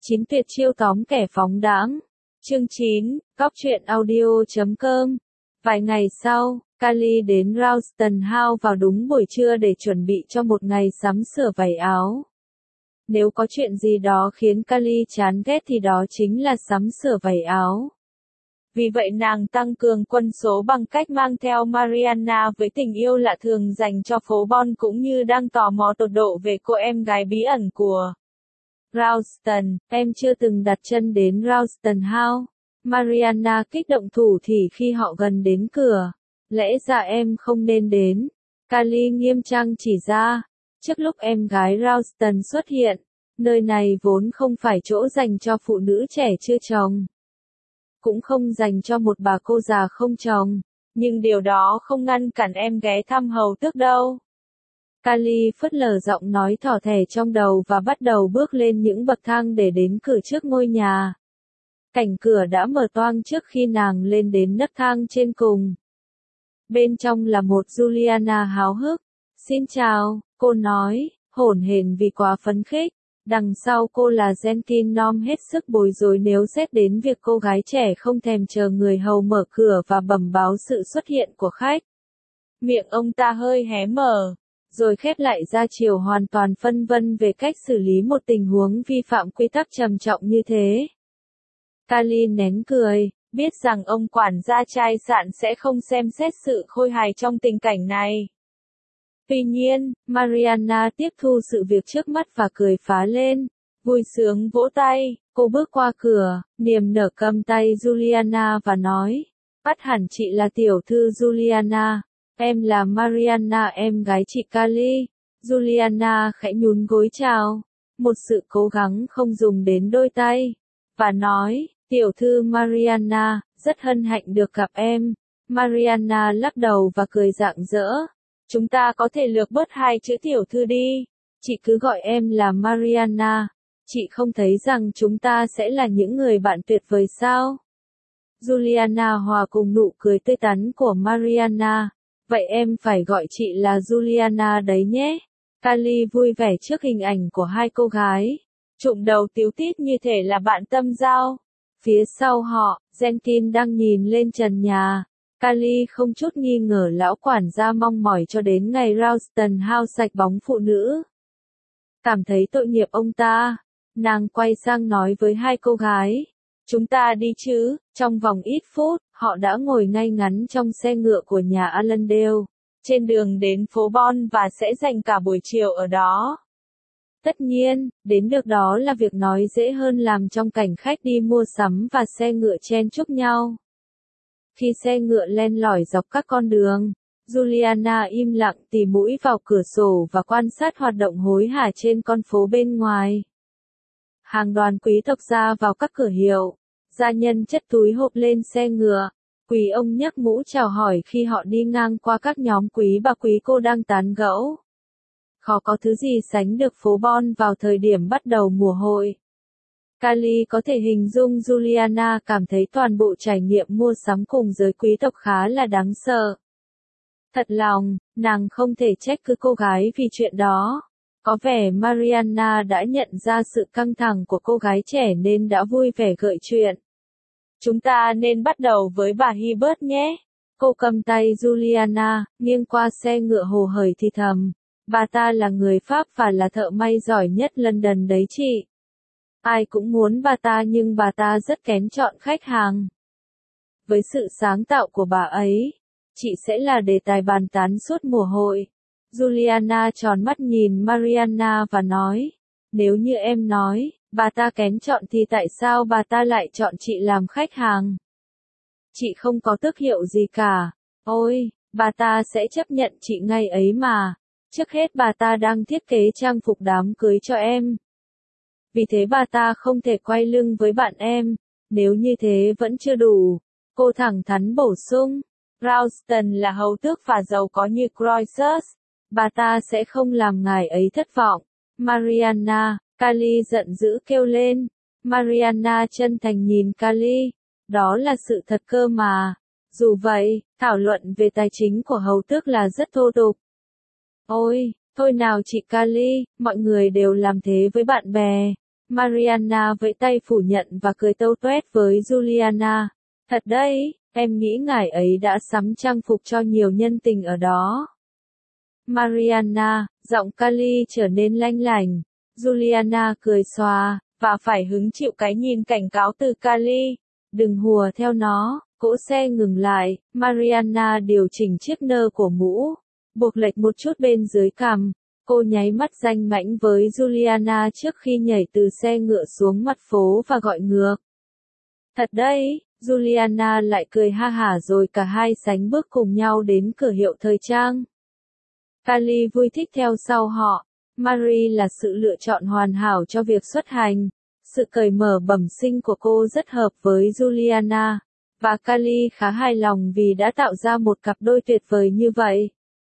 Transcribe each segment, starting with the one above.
9 tuyệt chiêu tóm kẻ phóng đãng. Chương 9, cóc.truyện.audio.com. Vài ngày sau, Kylie đến Ralston House vào đúng buổi trưa để chuẩn bị cho một ngày sắm sửa váy áo. Nếu có chuyện gì đó khiến Kylie chán ghét thì đó chính là sắm sửa váy áo. Vì vậy nàng tăng cường quân số bằng cách mang theo Mariana với tình yêu lạ thường dành cho phố Bon cũng như đang tò mò tột độ về cô em gái bí ẩn của Ralston. Em chưa từng đặt chân đến Ralston House. Mariana kích động thủ thỉ khi họ gần đến cửa. Lẽ ra em không nên đến. Kylie nghiêm trang chỉ ra. Trước lúc em gái Ralston xuất hiện, nơi này vốn không phải chỗ dành cho phụ nữ trẻ chưa chồng. Cũng không dành cho một bà cô già không chồng. Nhưng điều đó không ngăn cản em ghé thăm hầu tước đâu. Kylie phớt lờ giọng nói thỏ thẻ trong đầu và bắt đầu bước lên những bậc thang để đến cửa trước ngôi nhà. Cảnh cửa đã mở toang trước khi nàng lên đến nấc thang trên cùng. Bên trong là một Juliana háo hức. Xin chào, cô nói, hổn hển vì quá phấn khích. Đằng sau cô là Jenkins Nom hết sức bối rối nếu xét đến việc cô gái trẻ không thèm chờ người hầu mở cửa và bẩm báo sự xuất hiện của khách. Miệng ông ta hơi hé mở, rồi khép lại ra chiều hoàn toàn phân vân về cách xử lý một tình huống vi phạm quy tắc trầm trọng như thế. Kylie nén cười, biết rằng ông quản gia trai sạn sẽ không xem xét sự khôi hài trong tình cảnh này. Tuy nhiên, Mariana tiếp thu sự việc trước mắt và cười phá lên, vui sướng vỗ tay. Cô bước qua cửa, niềm nở cầm tay Juliana và nói, bắt hẳn chị là tiểu thư Juliana, em là Mariana em gái chị Kylie. Juliana khẽ nhún gối chào, một sự cố gắng không dùng đến đôi tay, và nói, tiểu thư Mariana, rất hân hạnh được gặp em. Mariana lắc đầu và cười rạng rỡ. Chúng ta có thể lược bớt hai chữ tiểu thư đi. Chị cứ gọi em là Mariana. Chị không thấy rằng chúng ta sẽ là những người bạn tuyệt vời sao? Juliana hòa cùng nụ cười tươi tắn của Mariana. Vậy em phải gọi chị là Juliana đấy nhé. Kylie vui vẻ trước hình ảnh của hai cô gái. Trụm đầu tíu tít như thể là bạn tâm giao. Phía sau họ, Jenkins đang nhìn lên trần nhà. Kylie không chút nghi ngờ lão quản gia mong mỏi cho đến ngày Ralston House sạch bóng phụ nữ. Cảm thấy tội nghiệp ông ta, nàng quay sang nói với hai cô gái. Chúng ta đi chứ. Trong vòng ít phút, họ đã ngồi ngay ngắn trong xe ngựa của nhà Allendale, trên đường đến phố Bon và sẽ dành cả buổi chiều ở đó. Tất nhiên, đến được đó là việc nói dễ hơn làm trong cảnh khách đi mua sắm và xe ngựa chen chúc nhau. Khi xe ngựa len lỏi dọc các con đường, Juliana im lặng tì mũi vào cửa sổ và quan sát hoạt động hối hả trên con phố bên ngoài. Hàng đoàn quý tộc ra vào các cửa hiệu, gia nhân chất túi hộp lên xe ngựa, quý ông nhấc mũ chào hỏi khi họ đi ngang qua các nhóm quý bà quý cô đang tán gẫu. Khó có thứ gì sánh được phố Bon vào thời điểm bắt đầu mùa hội. Kylie có thể hình dung Juliana cảm thấy toàn bộ trải nghiệm mua sắm cùng giới quý tộc khá là đáng sợ. Thật lòng, nàng không thể trách cứ cô gái vì chuyện đó. Có vẻ Mariana đã nhận ra sự căng thẳng của cô gái trẻ nên đã vui vẻ gợi chuyện. Chúng ta nên bắt đầu với bà Hibbert nhé. Cô cầm tay Juliana, nghiêng qua xe ngựa hồ hởi thì thầm. Bà ta là người Pháp và là thợ may giỏi nhất London đấy chị. Ai cũng muốn bà ta nhưng bà ta rất kén chọn khách hàng. Với sự sáng tạo của bà ấy, chị sẽ là đề tài bàn tán suốt mùa hội. Juliana tròn mắt nhìn Mariana và nói, nếu như em nói, bà ta kén chọn thì tại sao bà ta lại chọn chị làm khách hàng? Chị không có tước hiệu gì cả. Ôi, bà ta sẽ chấp nhận chị ngay ấy mà. Trước hết bà ta đang thiết kế trang phục đám cưới cho em. Vì thế bà ta không thể quay lưng với bạn em. Nếu như thế vẫn chưa đủ. Cô thẳng thắn bổ sung. Ralston là hầu tước và giàu có như Croesus. Bà ta sẽ không làm ngài ấy thất vọng. Mariana, Kylie giận dữ kêu lên. Mariana chân thành nhìn Kylie. Đó là sự thật cơ mà. Dù vậy, thảo luận về tài chính của hầu tước là rất thô tục. Ôi, thôi nào chị Kylie, mọi người đều làm thế với bạn bè. Mariana vẫy tay phủ nhận và cười tâu tuét với Juliana. Thật đấy, em nghĩ ngài ấy đã sắm trang phục cho nhiều nhân tình ở đó. Mariana, giọng Kylie trở nên lanh lảnh. Juliana cười xòa, và phải hứng chịu cái nhìn cảnh cáo từ Kylie. Đừng hùa theo nó. Cỗ xe ngừng lại, Mariana điều chỉnh chiếc nơ của mũ, buộc lệch một chút bên dưới cằm. Cô nháy mắt danh mãnh với Juliana trước khi nhảy từ xe ngựa xuống mặt phố và gọi ngược. Thật đấy, Juliana lại cười ha hả rồi cả hai sánh bước cùng nhau đến cửa hiệu thời trang. Kylie vui thích theo sau họ. Marie là sự lựa chọn hoàn hảo cho việc xuất hành. Sự cởi mở bẩm sinh của cô rất hợp với Juliana. Và Kylie khá hài lòng vì đã tạo ra một cặp đôi tuyệt vời như vậy.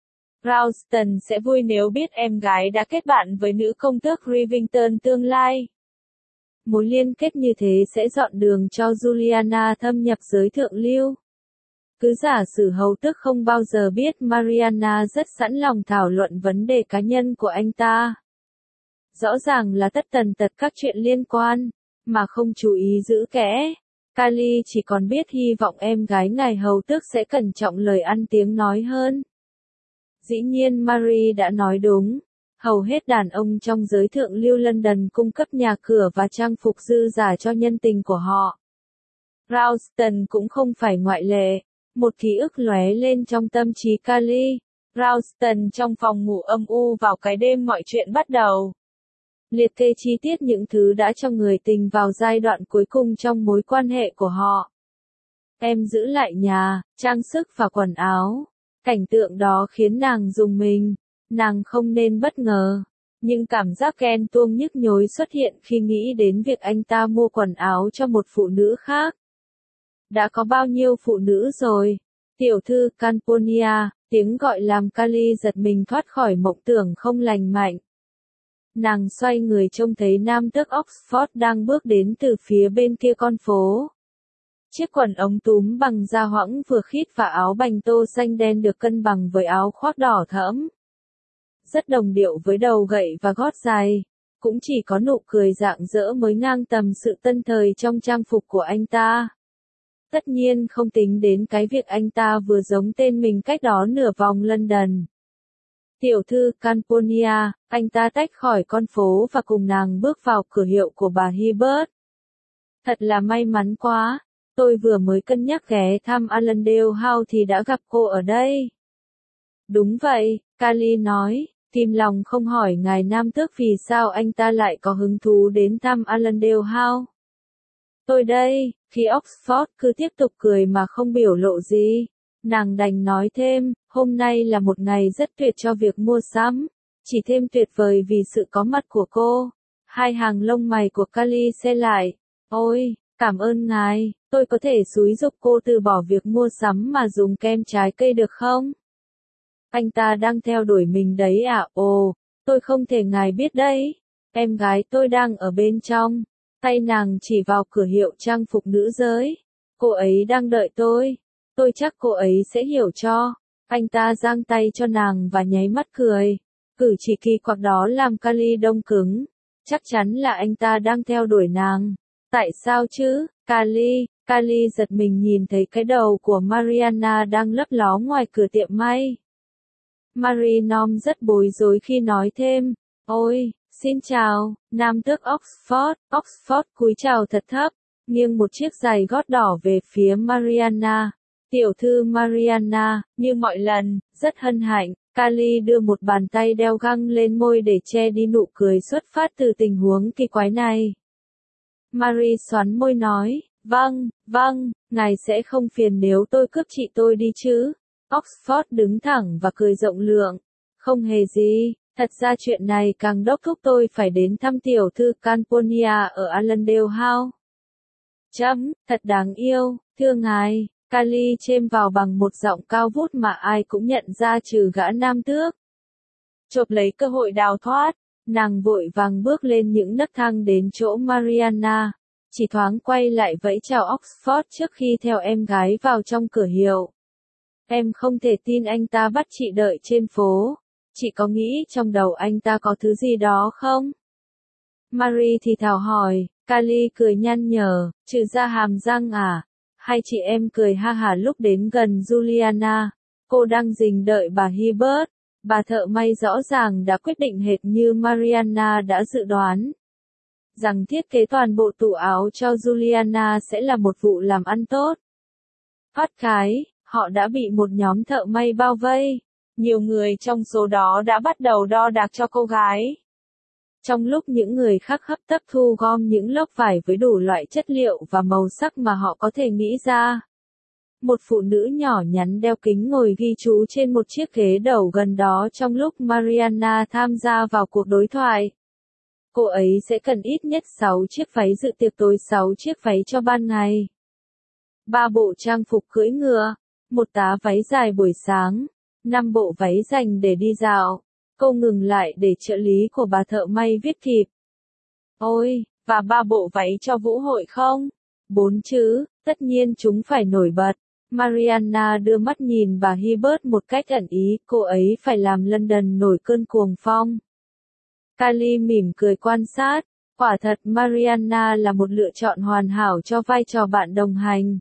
Ralston sẽ vui nếu biết em gái đã kết bạn với nữ công tước Rivington tương lai. Mối liên kết như thế sẽ dọn đường cho Juliana thâm nhập giới thượng lưu. Cứ giả sử hầu tước không bao giờ biết Mariana rất sẵn lòng thảo luận vấn đề cá nhân của anh ta. Rõ ràng là tất tần tật các chuyện liên quan, mà không chú ý giữ kẽ. Kylie chỉ còn biết hy vọng em gái ngài hầu tước sẽ cẩn trọng lời ăn tiếng nói hơn. Dĩ nhiên Marie đã nói đúng. Hầu hết đàn ông trong giới thượng lưu London cung cấp nhà cửa và trang phục dư giả cho nhân tình của họ. Ralston cũng không phải ngoại lệ. Một ký ức lóe lên trong tâm trí Kylie. Ralston trong phòng ngủ âm u vào cái đêm mọi chuyện bắt đầu. Liệt kê chi tiết những thứ đã cho người tình vào giai đoạn cuối cùng trong mối quan hệ của họ. Em giữ lại nhà, trang sức và quần áo. Cảnh tượng đó khiến nàng rùng mình. Nàng không nên bất ngờ. Nhưng cảm giác ghen tuông nhức nhối xuất hiện khi nghĩ đến việc anh ta mua quần áo cho một phụ nữ khác. Đã có bao nhiêu phụ nữ rồi? Tiểu thư Camponia, tiếng gọi làm Kylie giật mình thoát khỏi mộng tưởng không lành mạnh. Nàng xoay người trông thấy nam tước Oxford đang bước đến từ phía bên kia con phố. Chiếc quần ống túm bằng da hoãng vừa khít và áo bành tô xanh đen được cân bằng với áo khoác đỏ thẫm. Rất đồng điệu với đầu gậy và gót dài. Cũng chỉ có nụ cười rạng rỡ mới ngang tầm sự tân thời trong trang phục của anh ta. Tất nhiên không tính đến cái việc anh ta vừa giống tên mình cách đó nửa vòng London. Tiểu thư Camponia, anh ta tách khỏi con phố và cùng nàng bước vào cửa hiệu của bà Hibbert. Thật là may mắn quá, tôi vừa mới cân nhắc ghé thăm Allendale House thì đã gặp cô ở đây. Đúng vậy, Kylie nói, kìm lòng không hỏi ngài nam tước vì sao anh ta lại có hứng thú đến thăm Allendale House. Tôi đây, khi Oxford cứ tiếp tục cười mà không biểu lộ gì. Nàng đành nói thêm, hôm nay là một ngày rất tuyệt cho việc mua sắm, chỉ thêm tuyệt vời vì sự có mặt của cô. Hai hàng lông mày của Kylie se lại. Ôi, cảm ơn ngài, tôi có thể xúi giục cô từ bỏ việc mua sắm mà dùng kem trái cây được không? Anh ta đang theo đuổi mình đấy à? Ồ, tôi không thể ngài biết đấy. Em gái tôi đang ở bên trong. Tay nàng chỉ vào cửa hiệu trang phục nữ giới. Cô ấy đang đợi tôi. Tôi chắc cô ấy sẽ hiểu cho. Anh ta giang tay cho nàng và nháy mắt cười. Cử chỉ kỳ quặc đó làm Kylie đông cứng. Chắc chắn là anh ta đang theo đuổi nàng. Tại sao chứ, Kylie giật mình nhìn thấy cái đầu của Mariana đang lấp ló ngoài cửa tiệm may. Marie Nom rất bối rối khi nói thêm. Ôi, xin chào, nam tước Oxford cúi chào thật thấp, nghiêng một chiếc giày gót đỏ về phía Mariana. Tiểu thư Mariana, như mọi lần, rất hân hạnh. Kylie đưa một bàn tay đeo găng lên môi để che đi nụ cười xuất phát từ tình huống kỳ quái này. Marie xoắn môi nói, vâng, ngài sẽ không phiền nếu tôi cướp chị tôi đi chứ. Oxford đứng thẳng và cười rộng lượng. Không hề gì, thật ra chuyện này càng đốc thúc tôi phải đến thăm tiểu thư Camponia ở Allendale House. Thật đáng yêu, thưa ngài. Kylie chêm vào bằng một giọng cao vút mà ai cũng nhận ra trừ gã nam tước. Chộp lấy cơ hội đào thoát, nàng vội vàng bước lên những nấc thang đến chỗ Mariana, chỉ thoáng quay lại vẫy chào Oxford trước khi theo em gái vào trong cửa hiệu. Em không thể tin anh ta bắt chị đợi trên phố, chị có nghĩ trong đầu anh ta có thứ gì đó không? Marie thì thào hỏi, Kali cười nhăn nhở, trừ ra hàm răng à? Hai chị em cười ha hả lúc đến gần Juliana. Cô đang rình đợi bà Hibbert. Bà thợ may rõ ràng đã quyết định hệt như Mariana đã dự đoán. Rằng thiết kế toàn bộ tủ áo cho Juliana sẽ là một vụ làm ăn tốt. Phát cái, họ đã bị một nhóm thợ may bao vây. Nhiều người trong số đó đã bắt đầu đo đạc cho cô gái. Trong lúc những người khác hấp tấp thu gom những lốc vải với đủ loại chất liệu và màu sắc mà họ có thể nghĩ ra. Một phụ nữ nhỏ nhắn đeo kính ngồi ghi chú trên một chiếc ghế đầu gần đó trong lúc Mariana tham gia vào cuộc đối thoại. Cô ấy sẽ cần ít nhất 6 chiếc váy dự tiệc tối, 6 chiếc váy cho ban ngày. 3 bộ trang phục cưỡi ngựa, một tá váy dài buổi sáng, 5 bộ váy dành để đi dạo. Cô ngừng lại để trợ lý của bà thợ may viết kịp. Ôi, và 3 bộ váy cho vũ hội không? 4 chứ, tất nhiên chúng phải nổi bật. Mariana đưa mắt nhìn bà Hibbert một cách ẩn ý, cô ấy phải làm London nổi cơn cuồng phong. Kali mỉm cười quan sát, quả thật Mariana là một lựa chọn hoàn hảo cho vai trò bạn đồng hành.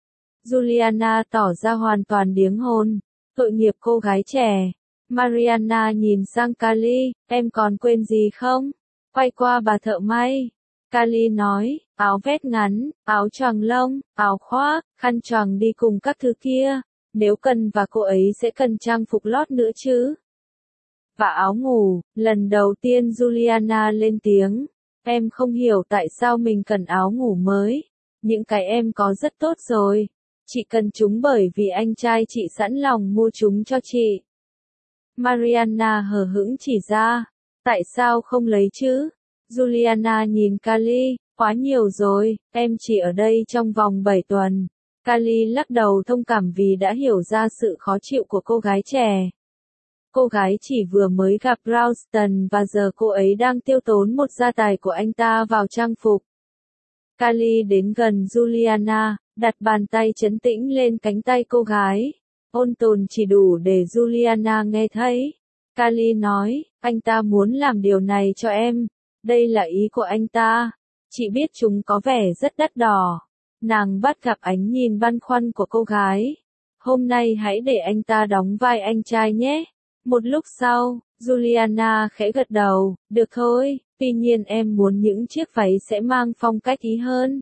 Juliana tỏ ra hoàn toàn điếng hồn, tội nghiệp cô gái trẻ. Mariana nhìn sang Kali, em còn quên gì không? Quay qua bà thợ may. Kali nói, áo vest ngắn, áo choàng lông, áo khoác, khăn choàng đi cùng các thứ kia. Nếu cần và cô ấy sẽ cần trang phục lót nữa chứ. Và áo ngủ, lần đầu tiên Juliana lên tiếng. Em không hiểu tại sao mình cần áo ngủ mới. Những cái em có rất tốt rồi. Chị cần chúng bởi vì anh trai chị sẵn lòng mua chúng cho chị. Mariana hờ hững chỉ ra. Tại sao không lấy chứ? Juliana nhìn Kali, quá nhiều rồi, em chỉ ở đây trong vòng 7 tuần. Kali lắc đầu thông cảm vì đã hiểu ra sự khó chịu của cô gái trẻ. Cô gái chỉ vừa mới gặp Ralston và giờ cô ấy đang tiêu tốn một gia tài của anh ta vào trang phục. Kali đến gần Juliana, đặt bàn tay trấn tĩnh lên cánh tay cô gái. Ôn tồn chỉ đủ để Juliana nghe thấy. Kali nói, anh ta muốn làm điều này cho em. Đây là ý của anh ta. Chị biết chúng có vẻ rất đắt đỏ. Nàng bắt gặp ánh nhìn băn khoăn của cô gái. Hôm nay hãy để anh ta đóng vai anh trai nhé. Một lúc sau, Juliana khẽ gật đầu, được thôi, tuy nhiên em muốn những chiếc váy sẽ mang phong cách ý hơn.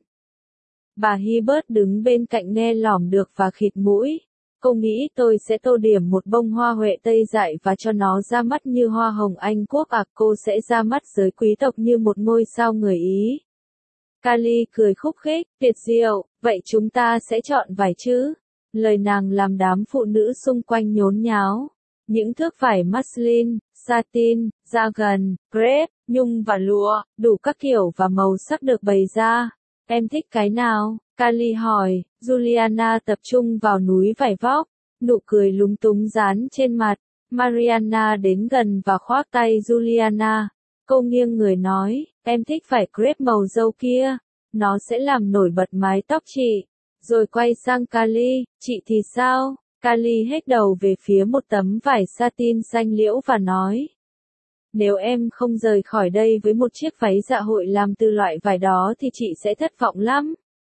Bà Hibbert đứng bên cạnh nghe lỏm được và khịt mũi. Cô nghĩ tôi sẽ tô điểm một bông hoa huệ Tây dại và cho nó ra mắt như hoa hồng Anh Quốc cô sẽ ra mắt giới quý tộc như một ngôi sao người Ý. Kali cười khúc khích, tuyệt diệu, vậy chúng ta sẽ chọn vải chứ? Lời nàng làm đám phụ nữ xung quanh nhốn nháo. Những thước vải muslin, satin, ragan, crepe, nhung và lụa, đủ các kiểu và màu sắc được bày ra. Em thích cái nào? Kali hỏi. Juliana tập trung vào núi vải vóc, nụ cười lúng túng dán trên mặt. Mariana đến gần và khoác tay Juliana. Cô nghiêng người nói, em thích vải crepe màu dâu kia, nó sẽ làm nổi bật mái tóc chị. Rồi quay sang Kali, chị thì sao? Kali hết đầu về phía một tấm vải satin xanh liễu và nói. Nếu em không rời khỏi đây với một chiếc váy dạ hội làm từ loại vải đó thì chị sẽ thất vọng lắm.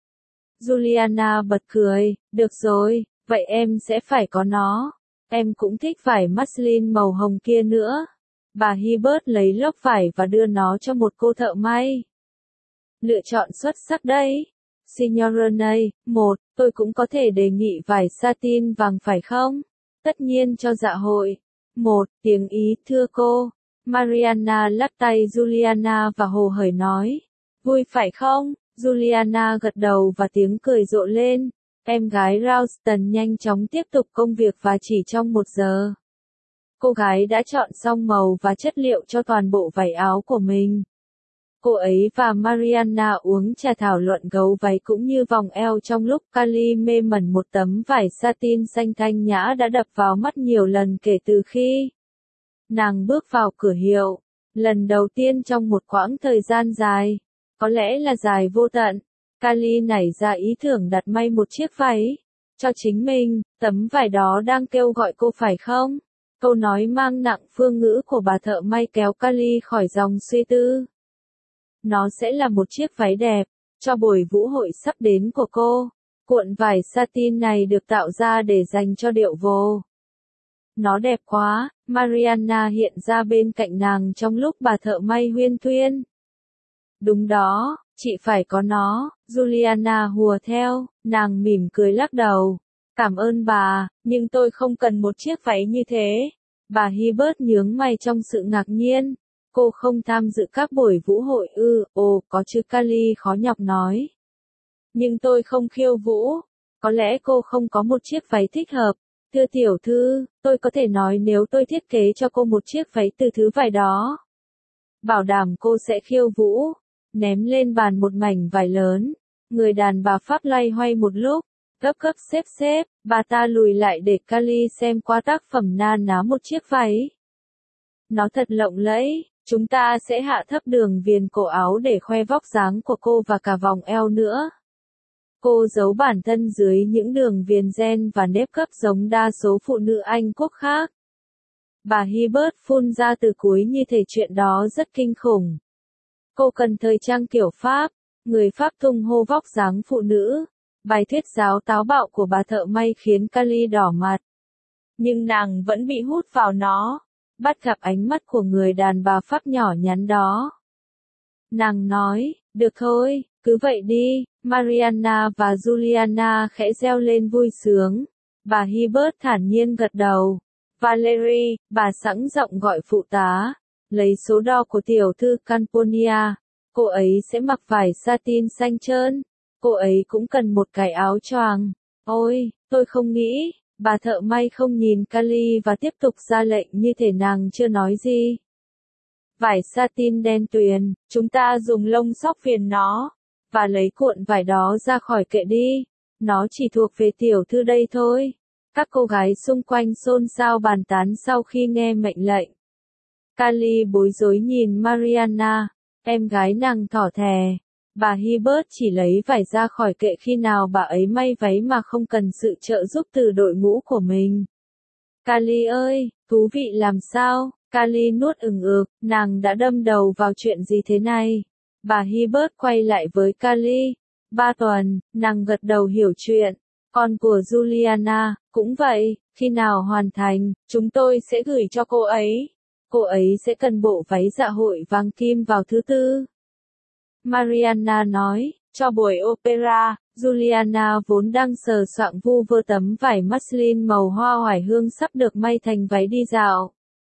Juliana bật cười, được rồi, vậy em sẽ phải có nó. Em cũng thích vải muslin màu hồng kia nữa. Bà Hibbert lấy lốc vải và đưa nó cho một cô thợ may. Lựa chọn xuất sắc đấy. Signorina, tôi cũng có thể đề nghị vải satin vàng phải không? Tất nhiên cho dạ hội. Tiếng Ý thưa cô. Mariana lắc tay Juliana và hồ hởi nói. Vui phải không? Juliana gật đầu và tiếng cười rộ lên. Em gái Ralston nhanh chóng tiếp tục công việc và chỉ trong 1 giờ. Cô gái đã chọn xong màu và chất liệu cho toàn bộ vải áo của mình. Cô ấy và Mariana uống trà thảo luận gấu váy cũng như vòng eo trong lúc Kali mê mẩn một tấm vải satin xanh thanh nhã đã đập vào mắt nhiều lần kể từ khi nàng bước vào cửa hiệu. Lần đầu tiên trong một quãng thời gian dài, có lẽ là dài vô tận, Kali nảy ra ý tưởng đặt may một chiếc váy cho chính mình. Tấm vải đó đang kêu gọi cô phải không? Câu nói mang nặng phương ngữ của bà thợ may kéo Kali khỏi dòng suy tư. Nó sẽ là một chiếc váy đẹp, cho buổi vũ hội sắp đến của cô. Cuộn vải satin này được tạo ra để dành cho điệu vồ. Nó đẹp quá, Mariana hiện ra bên cạnh nàng trong lúc bà thợ may huyên thuyên. Đúng đó, chị phải có nó, Juliana hùa theo, nàng mỉm cười lắc đầu. Cảm ơn bà, nhưng tôi không cần một chiếc váy như thế. Bà Hibbert nhướng mày trong sự ngạc nhiên. Cô không tham dự các buổi vũ hội ư? Ồ, có chứ, Kali khó nhọc nói. Nhưng tôi không khiêu vũ. Có lẽ cô không có một chiếc váy thích hợp. Thưa tiểu thư, tôi có thể nói nếu tôi thiết kế cho cô một chiếc váy từ thứ vải đó. Bảo đảm cô sẽ khiêu vũ. Ném lên bàn một mảnh vải lớn. Người đàn bà Pháp loay hoay một lúc. Gấp gấp xếp, bà ta lùi lại để Kali xem qua tác phẩm na ná một chiếc váy. Nó thật lộng lẫy, chúng ta sẽ hạ thấp đường viền cổ áo để khoe vóc dáng của cô và cả vòng eo nữa. Cô giấu bản thân dưới những đường viền ren và nếp gấp giống đa số phụ nữ Anh quốc khác. Bà Hibbert phun ra từ cuối như thể chuyện đó rất kinh khủng. Cô cần thời trang kiểu Pháp, người Pháp tung hô vóc dáng phụ nữ. Bài thuyết giáo táo bạo của bà thợ may khiến Kali đỏ mặt. Nhưng nàng vẫn bị hút vào nó, bắt gặp ánh mắt của người đàn bà Pháp nhỏ nhắn đó. Nàng nói, được thôi, cứ vậy đi, Mariana và Juliana khẽ reo lên vui sướng. Bà Hibbert thản nhiên gật đầu. Valerie, bà sẵn giọng gọi phụ tá, lấy số đo của tiểu thư Camponia. Cô ấy sẽ mặc vải satin xanh trơn. Cô ấy cũng cần một cái áo choàng. Ôi, tôi không nghĩ. Bà thợ may không nhìn Kali và tiếp tục ra lệnh như thể nàng chưa nói gì. Vải satin đen tuyền, chúng ta dùng lông sóc viền nó, và lấy cuộn vải đó ra khỏi kệ đi. Nó chỉ thuộc về tiểu thư đây thôi. Các cô gái xung quanh xôn xao bàn tán sau khi nghe mệnh lệnh. Kali bối rối nhìn Mariana, em gái nàng thỏ thè. Bà Hibbert chỉ lấy vải ra khỏi kệ khi nào bà ấy may váy mà không cần sự trợ giúp từ đội ngũ của mình. Kali ơi, thú vị làm sao? Kali nuốt ực, nàng đã đâm đầu vào chuyện gì thế này? Bà Hibbert quay lại với Kali. 3 tuần, nàng gật đầu hiểu chuyện. Con của Juliana, cũng vậy, khi nào hoàn thành, chúng tôi sẽ gửi cho cô ấy. Cô ấy sẽ cần bộ váy dạ hội vàng kim vào thứ Tư. Mariana nói, cho buổi opera, Juliana vốn đang sờ soạng vu vơ tấm vải muslin màu hoa oải hương sắp được may thành váy đi dạo.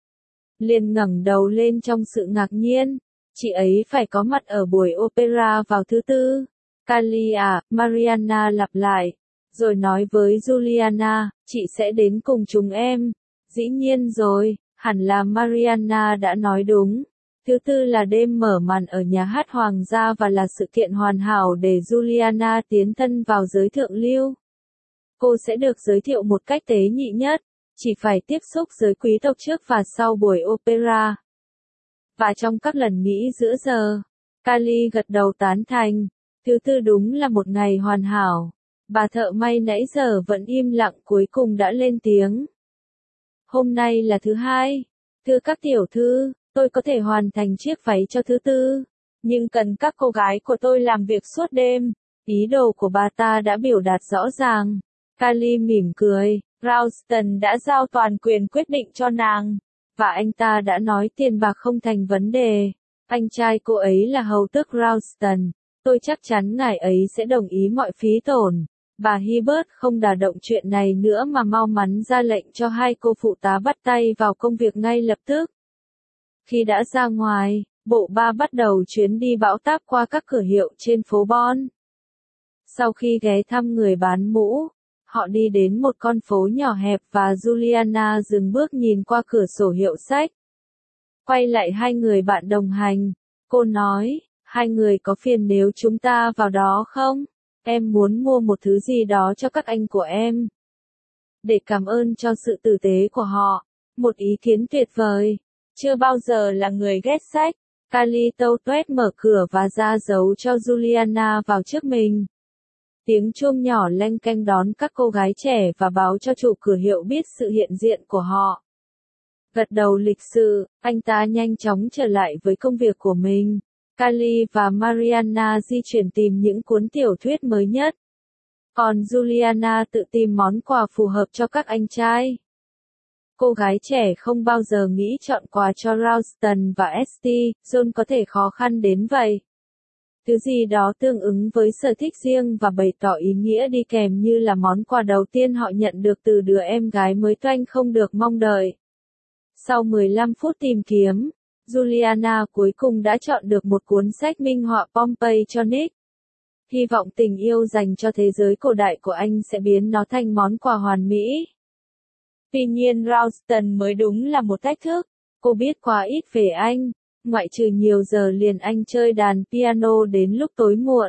Liền ngẩng đầu lên trong sự ngạc nhiên, chị ấy phải có mặt ở buổi opera vào thứ Tư. Kali à, Mariana lặp lại, rồi nói với Juliana, chị sẽ đến cùng chúng em. Dĩ nhiên rồi, hẳn là Mariana đã nói đúng. Thứ Tư là đêm mở màn ở nhà hát Hoàng gia và là sự kiện hoàn hảo để Juliana tiến thân vào giới thượng lưu. Cô sẽ được giới thiệu một cách tế nhị nhất, chỉ phải tiếp xúc giới quý tộc trước và sau buổi opera. Và trong các lần nghỉ giữa giờ, Kali gật đầu tán thành. Thứ Tư đúng là một ngày hoàn hảo. Bà thợ may nãy giờ vẫn im lặng cuối cùng đã lên tiếng. Hôm nay là thứ Hai. Thưa các tiểu thư, tôi có thể hoàn thành chiếc váy cho thứ Tư, nhưng cần các cô gái của tôi làm việc suốt đêm. Ý đồ của bà ta đã biểu đạt rõ ràng. Kali mỉm cười, Ralston đã giao toàn quyền quyết định cho nàng, và anh ta đã nói tiền bạc không thành vấn đề. Anh trai cô ấy là hầu tước Ralston, tôi chắc chắn ngài ấy sẽ đồng ý mọi phí tổn. Bà Hibbert không đả động chuyện này nữa mà mau mắn ra lệnh cho hai cô phụ tá bắt tay vào công việc ngay lập tức. Khi đã ra ngoài, bộ ba bắt đầu chuyến đi bão táp qua các cửa hiệu trên phố Bon. Sau khi ghé thăm người bán mũ, họ đi đến một con phố nhỏ hẹp và Juliana dừng bước nhìn qua cửa sổ hiệu sách. Quay lại hai người bạn đồng hành, cô nói, hai người có phiền nếu chúng ta vào đó không? Em muốn mua một thứ gì đó cho các anh của em. Để cảm ơn cho sự tử tế của họ. Một ý kiến tuyệt vời. Chưa bao giờ là người ghét sách. Kali tâu tuét mở cửa và ra dấu cho Juliana vào trước mình. Tiếng chuông nhỏ leng keng đón các cô gái trẻ và báo cho chủ cửa hiệu biết sự hiện diện của họ. Gật đầu lịch sự, anh ta nhanh chóng trở lại với công việc của mình. Kylie và Mariana di chuyển tìm những cuốn tiểu thuyết mới nhất. Còn Juliana tự tìm món quà phù hợp cho các anh trai. Cô gái trẻ không bao giờ nghĩ chọn quà cho Ralston và Esty, John có thể khó khăn đến vậy. Thứ gì đó tương ứng với sở thích riêng và bày tỏ ý nghĩa đi kèm như là món quà đầu tiên họ nhận được từ đứa em gái mới toanh không được mong đợi. Sau 15 phút tìm kiếm, Juliana cuối cùng đã chọn được một cuốn sách minh họa Pompeii cho Nick. Hy vọng tình yêu dành cho thế giới cổ đại của anh sẽ biến nó thành món quà hoàn mỹ. Tuy nhiên Ralston mới đúng là một thách thức. Cô biết quá ít về anh, ngoại trừ nhiều giờ liền anh chơi đàn piano đến lúc tối muộn.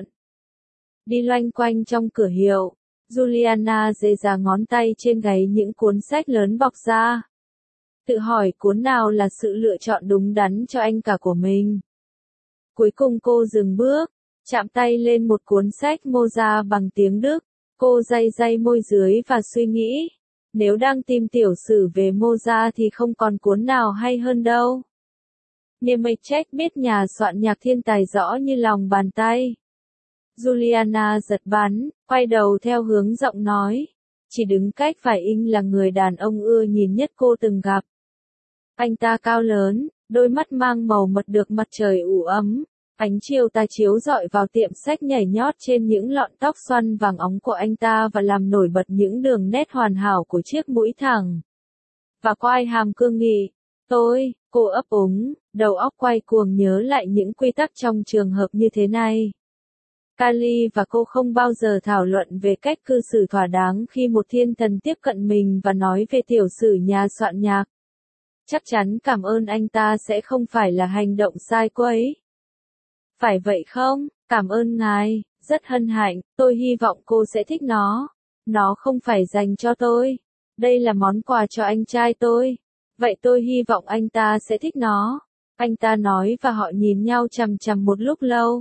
Đi loanh quanh trong cửa hiệu, Juliana giơ ra ngón tay trên gáy những cuốn sách lớn bọc ra. Tự hỏi cuốn nào là sự lựa chọn đúng đắn cho anh cả của mình. Cuối cùng cô dừng bước, chạm tay lên một cuốn sách Mozart bằng tiếng Đức. Cô day day môi dưới và suy nghĩ. Nếu đang tìm tiểu sử về Mozart thì không còn cuốn nào hay hơn đâu. Němeček biết nhà soạn nhạc thiên tài rõ như lòng bàn tay. Juliana giật bắn, quay đầu theo hướng giọng nói. Chỉ đứng cách vài inch là người đàn ông ưa nhìn nhất cô từng gặp. Anh ta cao lớn, đôi mắt mang màu mật được mặt trời ủ ấm. Ánh chiều tà chiếu rọi vào tiệm sách nhảy nhót trên những lọn tóc xoăn vàng óng của anh ta và làm nổi bật những đường nét hoàn hảo của chiếc mũi thẳng. Và quai hàm cương nghị. Cô ấp úng, đầu óc quay cuồng nhớ lại những quy tắc trong trường hợp như thế này. Kylie và cô không bao giờ thảo luận về cách cư xử thỏa đáng khi một thiên thần tiếp cận mình và nói về tiểu sử nhà soạn nhạc. Chắc chắn cảm ơn anh ta sẽ không phải là hành động sai quấy. Phải vậy không? Cảm ơn ngài, rất hân hạnh, tôi hy vọng cô sẽ thích nó. Nó không phải dành cho tôi. Đây là món quà cho anh trai tôi. Vậy tôi hy vọng anh ta sẽ thích nó. Anh ta nói và họ nhìn nhau chằm chằm một lúc lâu.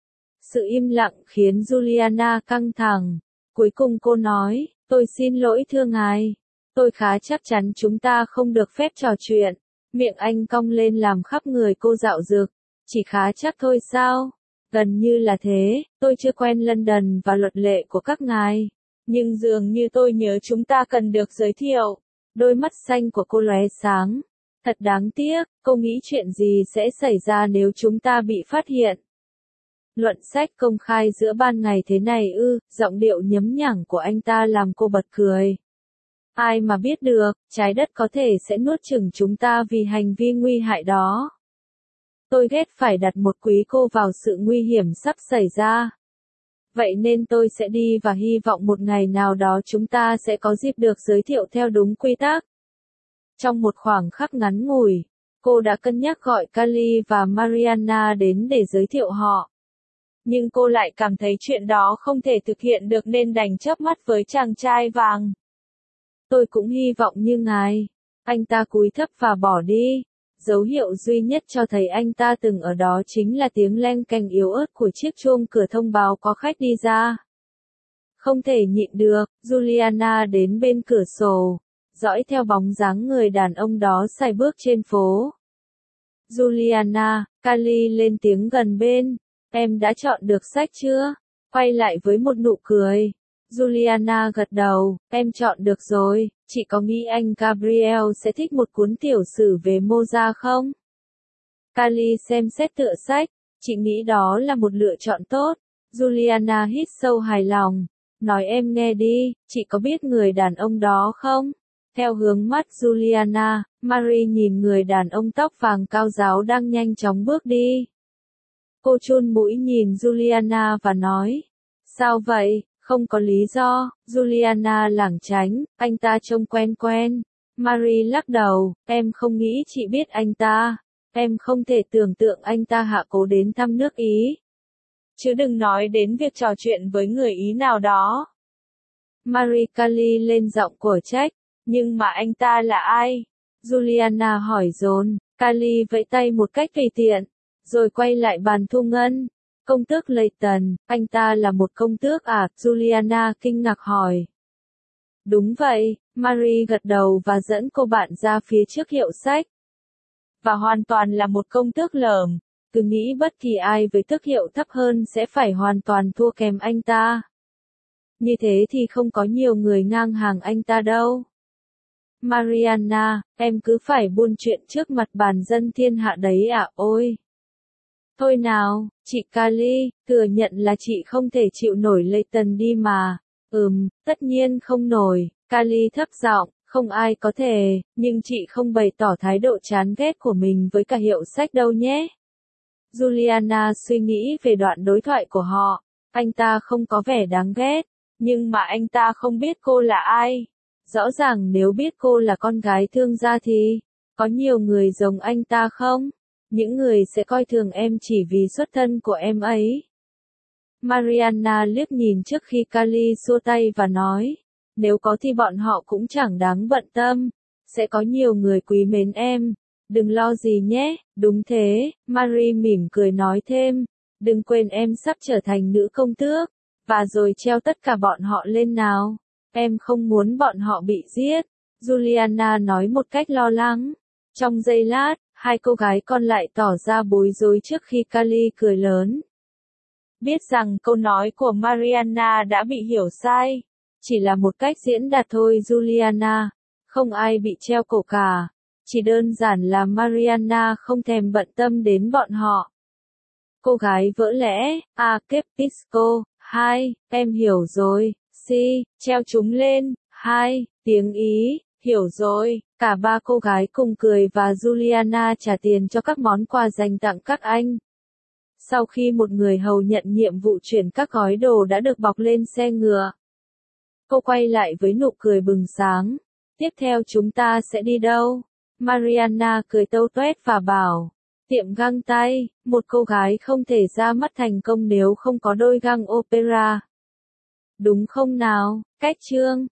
Sự im lặng khiến Juliana căng thẳng. Cuối cùng cô nói, tôi xin lỗi thưa ngài. Tôi khá chắc chắn chúng ta không được phép trò chuyện. Miệng anh cong lên làm khắp người cô dạo dực. Chỉ khá chắc thôi sao? Gần như là thế, tôi chưa quen London và luật lệ của các ngài. Nhưng dường như tôi nhớ chúng ta cần được giới thiệu. Đôi mắt xanh của cô lóe sáng. Thật đáng tiếc, cô nghĩ chuyện gì sẽ xảy ra nếu chúng ta bị phát hiện. Luận sách công khai giữa ban ngày thế này ư, giọng điệu nhấm nhẳng của anh ta làm cô bật cười. Ai mà biết được, trái đất có thể sẽ nuốt chửng chúng ta vì hành vi nguy hại đó. Tôi ghét phải đặt một quý cô vào sự nguy hiểm sắp xảy ra. Vậy nên tôi sẽ đi và hy vọng một ngày nào đó chúng ta sẽ có dịp được giới thiệu theo đúng quy tắc. Trong một khoảng khắc ngắn ngủi, cô đã cân nhắc gọi Kylie và Mariana đến để giới thiệu họ. Nhưng cô lại cảm thấy chuyện đó không thể thực hiện được nên đành chớp mắt với chàng trai vàng. Tôi cũng hy vọng như ngài. Anh ta cúi thấp và bỏ đi. Dấu hiệu duy nhất cho thấy anh ta từng ở đó chính là tiếng leng keng yếu ớt của chiếc chuông cửa thông báo có khách đi ra. Không thể nhịn được, Juliana đến bên cửa sổ, dõi theo bóng dáng người đàn ông đó sải bước trên phố. Juliana, Kylie lên tiếng gần bên, em đã chọn được sách chưa? Quay lại với một nụ cười. Juliana gật đầu, em chọn được rồi, chị có nghĩ anh Gabriel sẽ thích một cuốn tiểu sử về Mozart không? Kylie xem xét tựa sách, chị nghĩ đó là một lựa chọn tốt. Juliana hít sâu hài lòng, nói em nghe đi, chị có biết người đàn ông đó không? Theo hướng mắt Juliana, Marie nhìn người đàn ông tóc vàng cao ráo đang nhanh chóng bước đi. Cô chun mũi nhìn Juliana và nói, sao vậy? Không có lý do, Juliana lảng tránh, anh ta trông quen quen. Marie lắc đầu, em không nghĩ chị biết anh ta. Em không thể tưởng tượng anh ta hạ cố đến thăm nước Ý. Chứ đừng nói đến việc trò chuyện với người Ý nào đó. Marie Kylie lên giọng cổ trách, nhưng mà anh ta là ai? Juliana hỏi dồn, Kylie vẫy tay một cách tùy tiện, rồi quay lại bàn thu ngân. Công tước Leighton, anh ta là một công tước à? Juliana kinh ngạc hỏi. Đúng vậy, Marie gật đầu và dẫn cô bạn ra phía trước hiệu sách. Và hoàn toàn là một công tước lởm. cứ nghĩ bất kỳ ai với tước hiệu thấp hơn sẽ phải hoàn toàn thua kém anh ta. Như thế thì không có nhiều người ngang hàng anh ta đâu. Mariana, em cứ phải buôn chuyện trước mặt bàn dân thiên hạ đấy à, ôi. Thôi nào, chị Kali, thừa nhận là chị không thể chịu nổi Leighton đi mà. Tất nhiên không nổi, Kali thấp giọng, không ai có thể, nhưng chị không bày tỏ thái độ chán ghét của mình với cả hiệu sách đâu nhé. Juliana suy nghĩ về đoạn đối thoại của họ, anh ta không có vẻ đáng ghét, nhưng mà anh ta không biết cô là ai. Rõ ràng nếu biết cô là con gái thương gia thì, có nhiều người giống anh ta không? Những người sẽ coi thường em chỉ vì xuất thân của em ấy. Mariana liếc nhìn trước khi Kali xua tay và nói, nếu có thì bọn họ cũng chẳng đáng bận tâm, sẽ có nhiều người quý mến em, đừng lo gì nhé, đúng thế, Marie mỉm cười nói thêm, đừng quên em sắp trở thành nữ công tước, và rồi treo tất cả bọn họ lên nào, em không muốn bọn họ bị giết, Juliana nói một cách lo lắng. Trong giây lát, hai cô gái còn lại tỏ ra bối rối trước khi Kali cười lớn. Biết rằng câu nói của Mariana đã bị hiểu sai. Chỉ là một cách diễn đạt thôi Juliana. Không ai bị treo cổ cả. Chỉ đơn giản là Mariana không thèm bận tâm đến bọn họ. Cô gái vỡ lẽ, Kepisco, 2, em hiểu rồi, si, treo chúng lên, 2, tiếng Ý, hiểu rồi. Cả ba cô gái cùng cười và Juliana trả tiền cho các món quà dành tặng các anh. Sau khi một người hầu nhận nhiệm vụ chuyển các gói đồ đã được bọc lên xe ngựa, cô quay lại với nụ cười bừng sáng. Tiếp theo chúng ta sẽ đi đâu? Mariana cười tâu tuét và bảo, tiệm găng tay, một cô gái không thể ra mắt thành công nếu không có đôi găng opera. Đúng không nào, cách chương